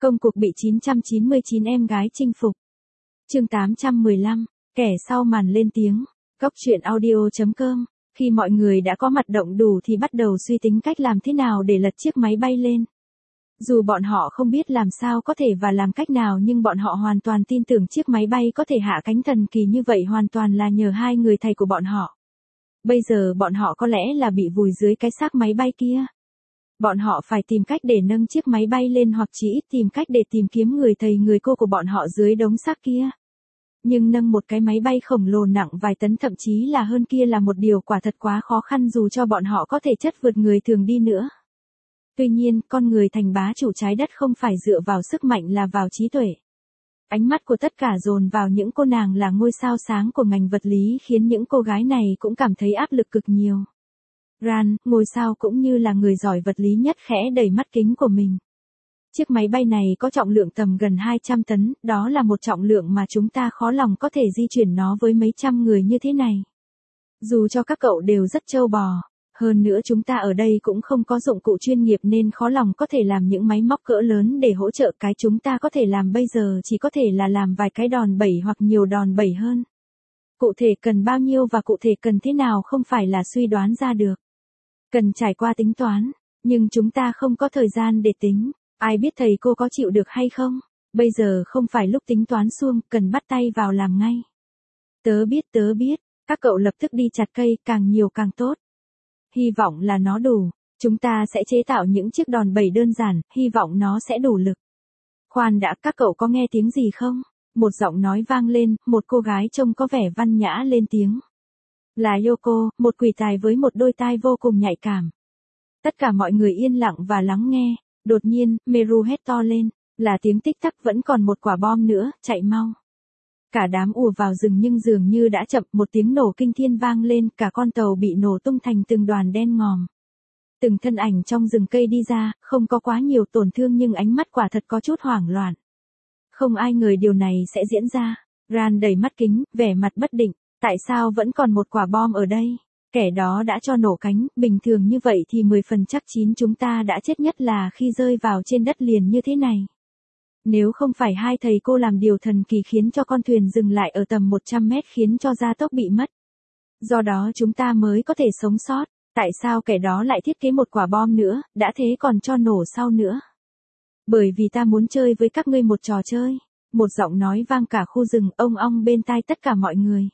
Công cuộc bị 999 em gái chinh phục. Chương 815, kẻ sau màn lên tiếng. Góc truyện audio.com. Khi mọi người đã có mặt động đủ thì bắt đầu suy tính cách làm thế nào để lật chiếc máy bay lên. Dù bọn họ không biết làm sao có thể và làm cách nào, nhưng bọn họ hoàn toàn tin tưởng chiếc máy bay có thể hạ cánh thần kỳ như vậy hoàn toàn là nhờ hai người thầy của bọn họ. Bây giờ bọn họ có lẽ là bị vùi dưới cái xác máy bay kia. Bọn họ phải tìm cách để nâng chiếc máy bay lên, hoặc chỉ ít tìm cách để tìm kiếm người thầy người cô của bọn họ dưới đống xác kia. Nhưng nâng một cái máy bay khổng lồ nặng vài tấn, thậm chí là hơn kia, là một điều quả thật quá khó khăn dù cho bọn họ có thể chất vượt người thường đi nữa. Tuy nhiên, con người thành bá chủ trái đất không phải dựa vào sức mạnh là vào trí tuệ. Ánh mắt của tất cả dồn vào những cô nàng là ngôi sao sáng của ngành vật lý, khiến những cô gái này cũng cảm thấy áp lực cực nhiều. Ran, ngôi sao cũng như là người giỏi vật lý nhất, khẽ đẩy mắt kính của mình. Chiếc máy bay này có trọng lượng tầm gần 200 tấn, đó là một trọng lượng mà chúng ta khó lòng có thể di chuyển nó với mấy trăm người như thế này. Dù cho các cậu đều rất trâu bò, hơn nữa chúng ta ở đây cũng không có dụng cụ chuyên nghiệp nên khó lòng có thể làm những máy móc cỡ lớn để hỗ trợ. Cái chúng ta có thể làm bây giờ chỉ có thể là làm vài cái đòn bẩy hoặc nhiều đòn bẩy hơn. Cụ thể cần bao nhiêu và cụ thể cần thế nào không phải là suy đoán ra được. Cần trải qua tính toán, nhưng chúng ta không có thời gian để tính. Ai biết thầy cô có chịu được hay không? Bây giờ không phải lúc tính toán suông, cần bắt tay vào làm ngay. Tớ biết, các cậu lập tức đi chặt cây, càng nhiều càng tốt. Hy vọng là nó đủ, chúng ta sẽ chế tạo những chiếc đòn bẩy đơn giản, hy vọng nó sẽ đủ lực. Khoan đã, các cậu có nghe tiếng gì không? Một giọng nói vang lên, một cô gái trông có vẻ văn nhã lên tiếng. Là Yoko, một quỷ tài với một đôi tai vô cùng nhạy cảm. Tất cả mọi người yên lặng và lắng nghe. Đột nhiên, Meru hét to lên, là tiếng tích tắc, vẫn còn một quả bom nữa, chạy mau. Cả đám ùa vào rừng nhưng dường như đã chậm, một tiếng nổ kinh thiên vang lên, cả con tàu bị nổ tung thành từng đoàn đen ngòm. Từng thân ảnh trong rừng cây đi ra, không có quá nhiều tổn thương nhưng ánh mắt quả thật có chút hoảng loạn. Không ai ngờ điều này sẽ diễn ra. Ran đầy mắt kính, vẻ mặt bất định, tại sao vẫn còn một quả bom ở đây? Kẻ đó đã cho nổ cánh, bình thường như vậy thì 10 phần chắc 9 chúng ta đã chết, nhất là khi rơi vào trên đất liền như thế này. Nếu không phải hai thầy cô làm điều thần kỳ khiến cho con thuyền dừng lại ở tầm 100 mét, khiến cho gia tốc bị mất. Do đó chúng ta mới có thể sống sót. Tại sao kẻ đó lại thiết kế một quả bom nữa, đã thế còn cho nổ sau nữa? Bởi vì ta muốn chơi với các ngươi một trò chơi. Một giọng nói vang cả khu rừng, ông ong bên tai tất cả mọi người.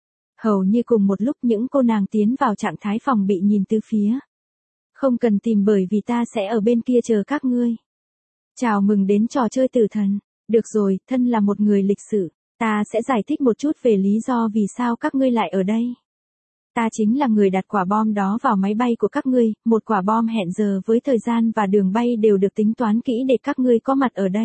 Hầu như cùng một lúc những cô nàng tiến vào trạng thái phòng bị, nhìn từ phía. Không cần tìm, bởi vì ta sẽ ở bên kia chờ các ngươi. Chào mừng đến trò chơi tử thần. Được rồi, thân là một người lịch sử, ta sẽ giải thích một chút về lý do vì sao các ngươi lại ở đây. Ta chính là người đặt quả bom đó vào máy bay của các ngươi, một quả bom hẹn giờ với thời gian và đường bay đều được tính toán kỹ để các ngươi có mặt ở đây.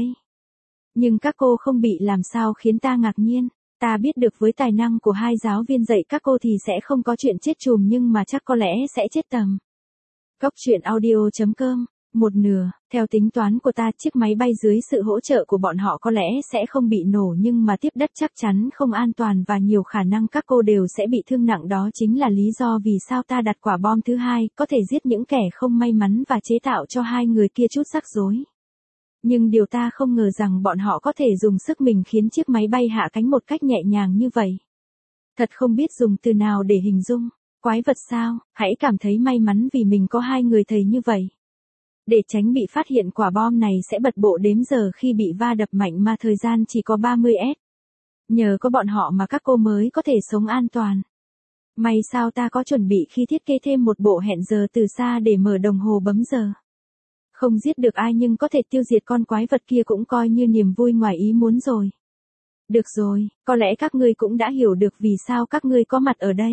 Nhưng các cô không bị làm sao khiến ta ngạc nhiên. Ta biết được với tài năng của hai giáo viên dạy các cô thì sẽ không có chuyện chết chùm, nhưng mà chắc có lẽ sẽ chết tầm. Góc truyện audio.com. Một nửa, theo tính toán của ta, chiếc máy bay dưới sự hỗ trợ của bọn họ có lẽ sẽ không bị nổ, nhưng mà tiếp đất chắc chắn không an toàn và nhiều khả năng các cô đều sẽ bị thương nặng. Đó chính là lý do vì sao ta đặt quả bom thứ hai, có thể giết những kẻ không may mắn và chế tạo cho hai người kia chút rắc rối. Nhưng điều ta không ngờ rằng bọn họ có thể dùng sức mình khiến chiếc máy bay hạ cánh một cách nhẹ nhàng như vậy. Thật không biết dùng từ nào để hình dung. Quái vật sao, hãy cảm thấy may mắn vì mình có hai người thầy như vậy. Để tránh bị phát hiện, quả bom này sẽ bật bộ đếm giờ khi bị va đập mạnh mà thời gian chỉ có 30s. Nhờ có bọn họ mà các cô mới có thể sống an toàn. May sao ta có chuẩn bị khi thiết kế thêm một bộ hẹn giờ từ xa để mở đồng hồ bấm giờ. Không giết được ai nhưng có thể tiêu diệt con quái vật kia cũng coi như niềm vui ngoài ý muốn rồi. Được rồi, có lẽ các ngươi cũng đã hiểu được vì sao các ngươi có mặt ở đây.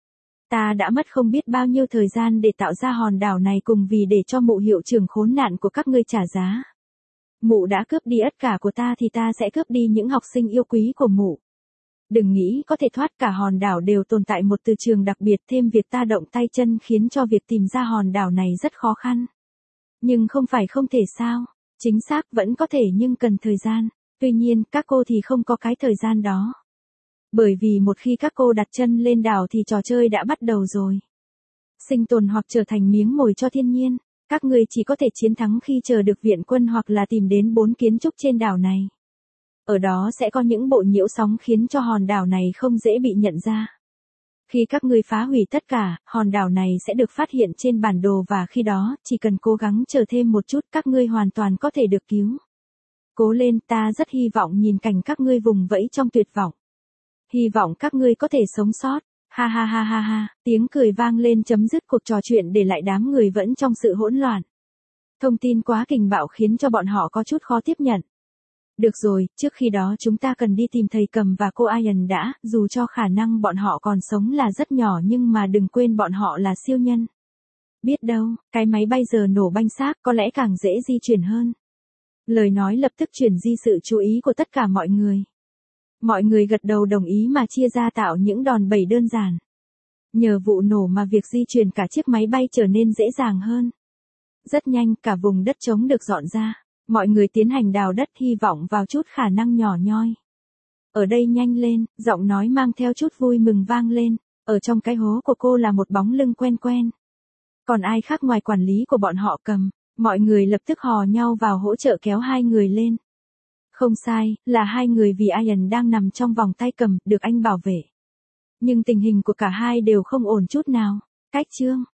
Ta đã mất không biết bao nhiêu thời gian để tạo ra hòn đảo này, cùng vì để cho mụ hiệu trưởng khốn nạn của các ngươi trả giá. Mụ đã cướp đi tất cả của ta thì ta sẽ cướp đi những học sinh yêu quý của mụ. Đừng nghĩ có thể thoát, cả hòn đảo đều tồn tại một từ trường đặc biệt, thêm việc ta động tay chân khiến cho việc tìm ra hòn đảo này rất khó khăn. Nhưng không phải không thể sao, chính xác vẫn có thể nhưng cần thời gian, tuy nhiên các cô thì không có cái thời gian đó. Bởi vì một khi các cô đặt chân lên đảo thì trò chơi đã bắt đầu rồi. Sinh tồn hoặc trở thành miếng mồi cho thiên nhiên. Các ngươi chỉ có thể chiến thắng khi chờ được viện quân hoặc là tìm đến 4 kiến trúc trên đảo này. Ở đó sẽ có những bộ nhiễu sóng khiến cho hòn đảo này không dễ bị nhận ra. Khi các ngươi phá hủy tất cả, hòn đảo này sẽ được phát hiện trên bản đồ và khi đó, chỉ cần cố gắng chờ thêm một chút các ngươi hoàn toàn có thể được cứu. Cố lên, ta rất hy vọng nhìn cảnh các ngươi vùng vẫy trong tuyệt vọng. Hy vọng các ngươi có thể sống sót. Ha ha ha ha ha, tiếng cười vang lên chấm dứt cuộc trò chuyện để lại đám người vẫn trong sự hỗn loạn. Thông tin quá kình bạo khiến cho bọn họ có chút khó tiếp nhận. Được rồi, trước khi đó chúng ta cần đi tìm thầy Cầm và cô Ian đã, dù cho khả năng bọn họ còn sống là rất nhỏ nhưng mà đừng quên bọn họ là siêu nhân. Biết đâu, cái máy bay giờ nổ banh xác có lẽ càng dễ di chuyển hơn. Lời nói lập tức chuyển di sự chú ý của tất cả mọi người. Mọi người gật đầu đồng ý mà chia ra tạo những đòn bẩy đơn giản. Nhờ vụ nổ mà việc di chuyển cả chiếc máy bay trở nên dễ dàng hơn. Rất nhanh cả vùng đất trống được dọn ra. Mọi người tiến hành đào đất hy vọng vào chút khả năng nhỏ nhoi. Ở đây nhanh lên, giọng nói mang theo chút vui mừng vang lên. Ở trong cái hố của cô là một bóng lưng quen quen. Còn ai khác ngoài quản lý của bọn họ Cầm. Mọi người lập tức hò nhau vào hỗ trợ kéo hai người lên. Không sai, là hai người vì Ian đang nằm trong vòng tay Cầm, được anh bảo vệ. Nhưng tình hình của cả hai đều không ổn chút nào. Cách chương